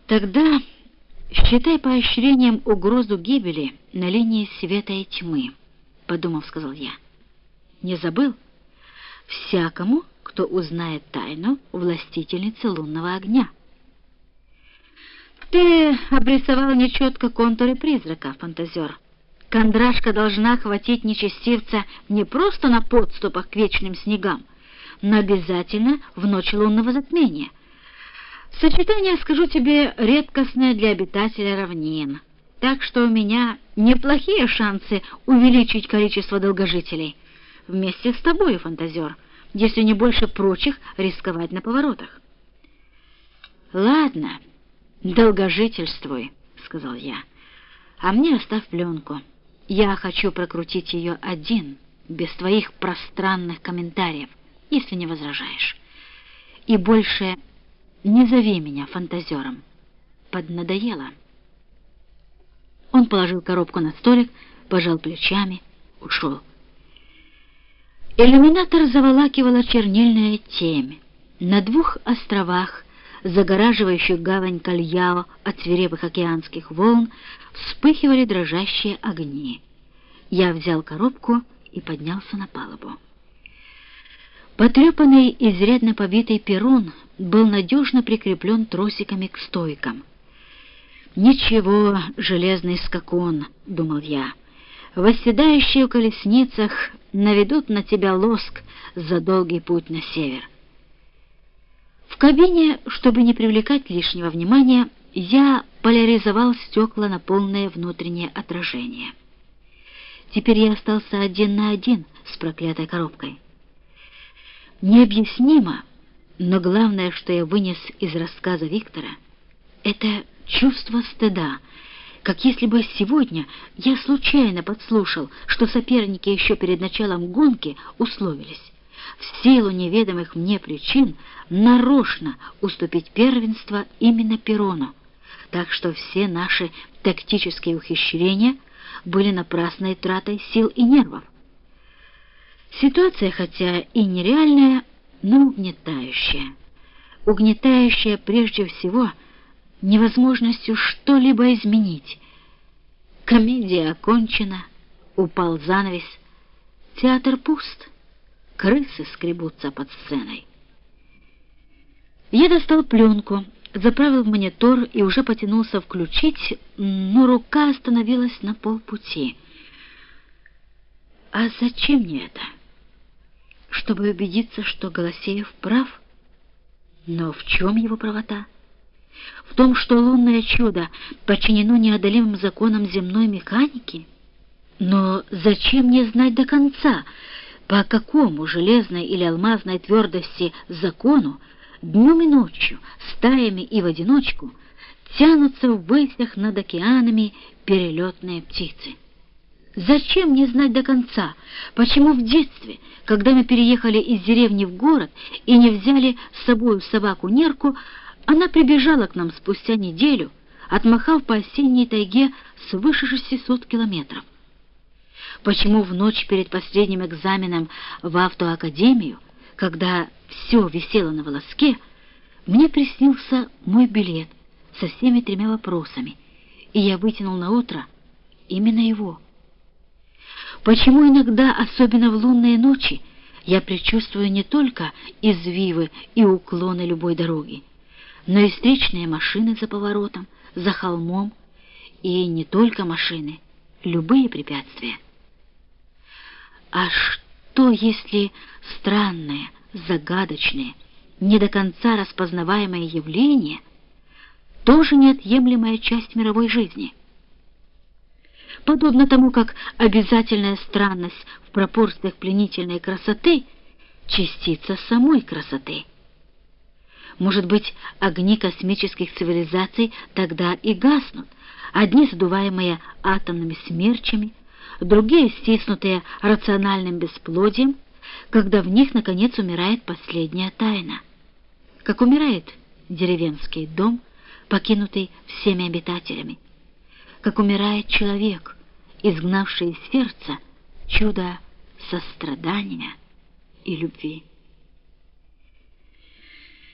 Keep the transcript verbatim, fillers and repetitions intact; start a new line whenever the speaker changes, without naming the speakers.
Тогда считай поощрением угрозу гибели на линии света и тьмы, подумав, сказал я. Не забыл? Всякому, кто узнает тайну властительницы лунного огня. Ты обрисовал нечетко контуры призрака, фантазер. Кондрашка должна хватить нечестивца не просто на подступах к вечным снегам, но обязательно в ночь лунного затмения. Сочетание, скажу тебе, редкостное для обитателя равнин, так что у меня неплохие шансы увеличить количество долгожителей. Вместе с тобой, фантазер, если не больше прочих рисковать на поворотах. Ладно, долгожительствуй, сказал я, а мне оставь пленку. Я хочу прокрутить ее один, без твоих пространных комментариев, если не возражаешь. И больше не зови меня фантазером. Поднадоело. Он положил коробку на столик, пожал плечами, ушел. Иллюминатор заволакивала чернильная темь. На двух островах, загораживающих гавань Кальяо от свирепых океанских волн, вспыхивали дрожащие огни. Я взял коробку и поднялся на палубу. Потрепанный, изрядно побитый перрон был надежно прикреплен тросиками к стойкам. «Ничего, железный скакун», — думал я, — «восседающие в колесницах наведут на тебя лоск за долгий путь на север». В кабине, чтобы не привлекать лишнего внимания, я поляризовал стекла на полное внутреннее отражение. Теперь я остался один на один с проклятой коробкой. Необъяснимо, но главное, что я вынес из рассказа Виктора, это чувство стыда, как если бы сегодня я случайно подслушал, что соперники еще перед началом гонки условились в силу неведомых мне причин нарочно уступить первенство именно Перрону, так что все наши тактические ухищрения были напрасной тратой сил и нервов. Ситуация, хотя и нереальная, но угнетающая. Угнетающая прежде всего невозможностью что-либо изменить. Комедия окончена, упал занавес, театр пуст, крысы скребутся под сценой. Я достал пленку, заправил в монитор и уже потянулся включить, но рука остановилась на полпути. А зачем мне это? Чтобы убедиться, что Голосеев прав? Но в чем его правота? В том, что лунное чудо подчинено неодолимым законам земной механики? Но зачем мне знать до конца, по какому железной или алмазной твердости закону днем и ночью, стаями и в одиночку тянутся в высях над океанами перелетные птицы? Зачем мне знать до конца, почему в детстве, когда мы переехали из деревни в город и не взяли с собой собаку Нерку, она прибежала к нам спустя неделю, отмахав по осенней тайге свыше шестисот километров? Почему в ночь перед последним экзаменом в автоакадемию, когда все висело на волоске, мне приснился мой билет со всеми тремя вопросами, и я вытянул на утро именно его? Почему иногда, особенно в лунные ночи, я предчувствую не только извивы и уклоны любой дороги, но и встречные машины за поворотом, за холмом, и не только машины, любые препятствия? А что, если странные, загадочные, не до конца распознаваемые явления тоже неотъемлемая часть мировой жизни? Подобно тому, как обязательная странность в пропорциях пленительной красоты — частица самой красоты. Может быть, огни космических цивилизаций тогда и гаснут, одни задуваемые атомными смерчами, другие стиснутые рациональным бесплодием, когда в них, наконец, умирает последняя тайна. Как умирает деревенский дом, покинутый всеми обитателями, как умирает человек, изгнавший из сердца чудо сострадания и любви.